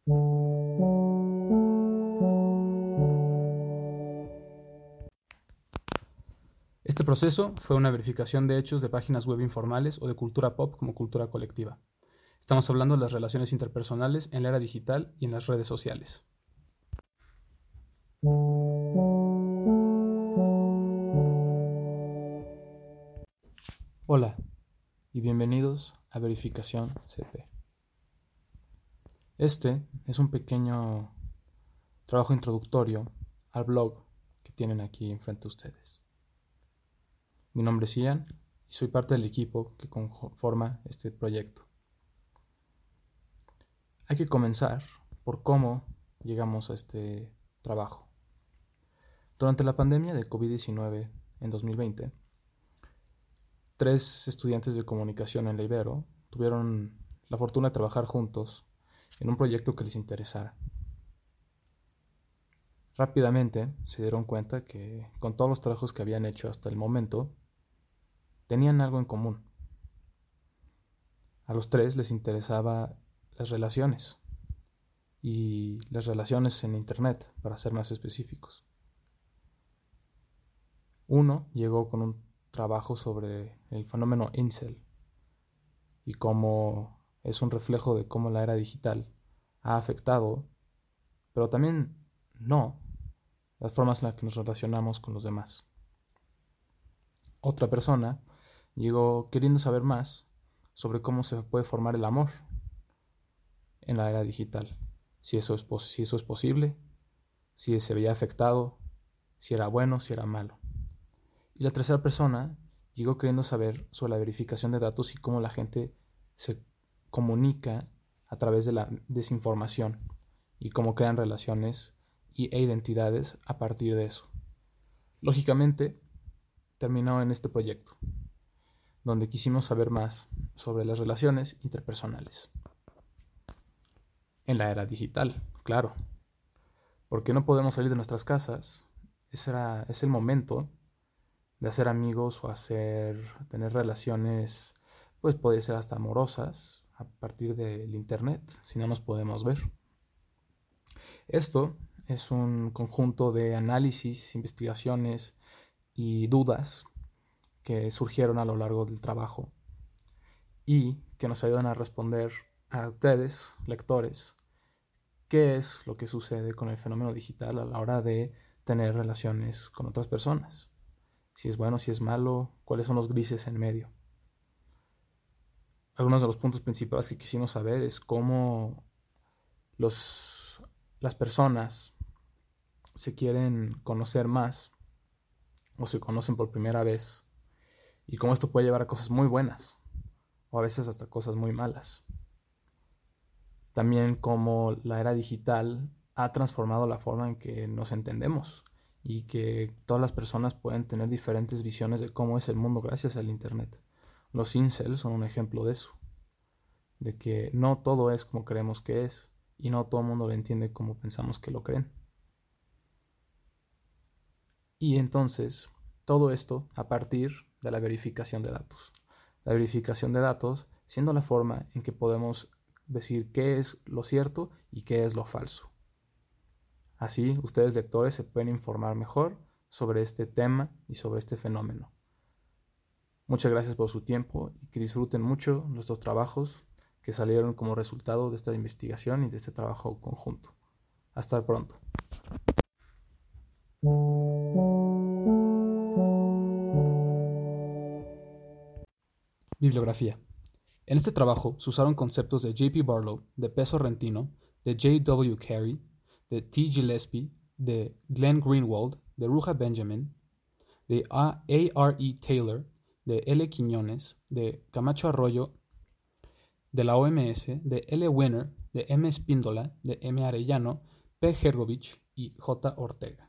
Este proceso fue una verificación de hechos de páginas web informales o de cultura pop como cultura colectiva. Estamos hablando de las relaciones interpersonales en la era digital y en las redes sociales. Hola y bienvenidos a Verificación CP. Este es un pequeño trabajo introductorio al blog que tienen aquí enfrente de ustedes. Mi nombre es Ian y soy parte del equipo que conforma este proyecto. Hay que comenzar por cómo llegamos a este trabajo. Durante la pandemia de COVID-19 en 2020, 3 estudiantes de comunicación en la Ibero tuvieron la fortuna de trabajar juntos en un proyecto que les interesara. Rápidamente se dieron cuenta que con todos los trabajos que habían hecho hasta el momento, tenían algo en común. A los 3 les interesaba las relaciones y las relaciones en Internet, para ser más específicos. Uno llegó con un trabajo sobre el fenómeno incel y cómo es un reflejo de cómo la era digital ha afectado, pero también no, las formas en las que nos relacionamos con los demás. Otra persona llegó queriendo saber más sobre cómo se puede formar el amor en la era digital, si eso es posible, si se veía afectado, si era bueno, si era malo. Y la tercera persona llegó queriendo saber sobre la verificación de datos y cómo la gente se comunica a través de la desinformación y cómo crean relaciones e identidades a partir de eso. Lógicamente, terminó en este proyecto, donde quisimos saber más sobre las relaciones interpersonales. En la era digital, claro, porque no podemos salir de nuestras casas. Es el momento de hacer amigos o tener relaciones, pues puede ser hasta amorosas, a partir del internet, si no nos podemos ver. Esto es un conjunto de análisis, investigaciones y dudas que surgieron a lo largo del trabajo y que nos ayudan a responder a ustedes, lectores, qué es lo que sucede con el fenómeno digital a la hora de tener relaciones con otras personas. Si es bueno, si es malo, cuáles son los grises en medio. Algunos de los puntos principales que quisimos saber es cómo las personas se quieren conocer más o se conocen por primera vez y cómo esto puede llevar a cosas muy buenas o a veces hasta cosas muy malas. También cómo la era digital ha transformado la forma en que nos entendemos y que todas las personas pueden tener diferentes visiones de cómo es el mundo gracias al internet. Los incels son un ejemplo de eso, de que no todo es como creemos que es y no todo el mundo lo entiende como pensamos que lo creen. Y entonces, todo esto a partir de la verificación de datos. La verificación de datos siendo la forma en que podemos decir qué es lo cierto y qué es lo falso. Así, ustedes lectores se pueden informar mejor sobre este tema y sobre este fenómeno. Muchas gracias por su tiempo y que disfruten mucho nuestros trabajos que salieron como resultado de esta investigación y de este trabajo conjunto. Hasta pronto. Bibliografía. En este trabajo se usaron conceptos de J.P. Barlow, de P. Sorrentino, de J.W. Carey, de T. Gillespie, de Glenn Greenwald, de Ruja Benjamin, de A.R.E. Taylor, de L. Quiñones, de Camacho Arroyo, de la OMS, de L. Winner, de M. Espíndola, de M. Arellano, P. Hergovich y J. Ortega.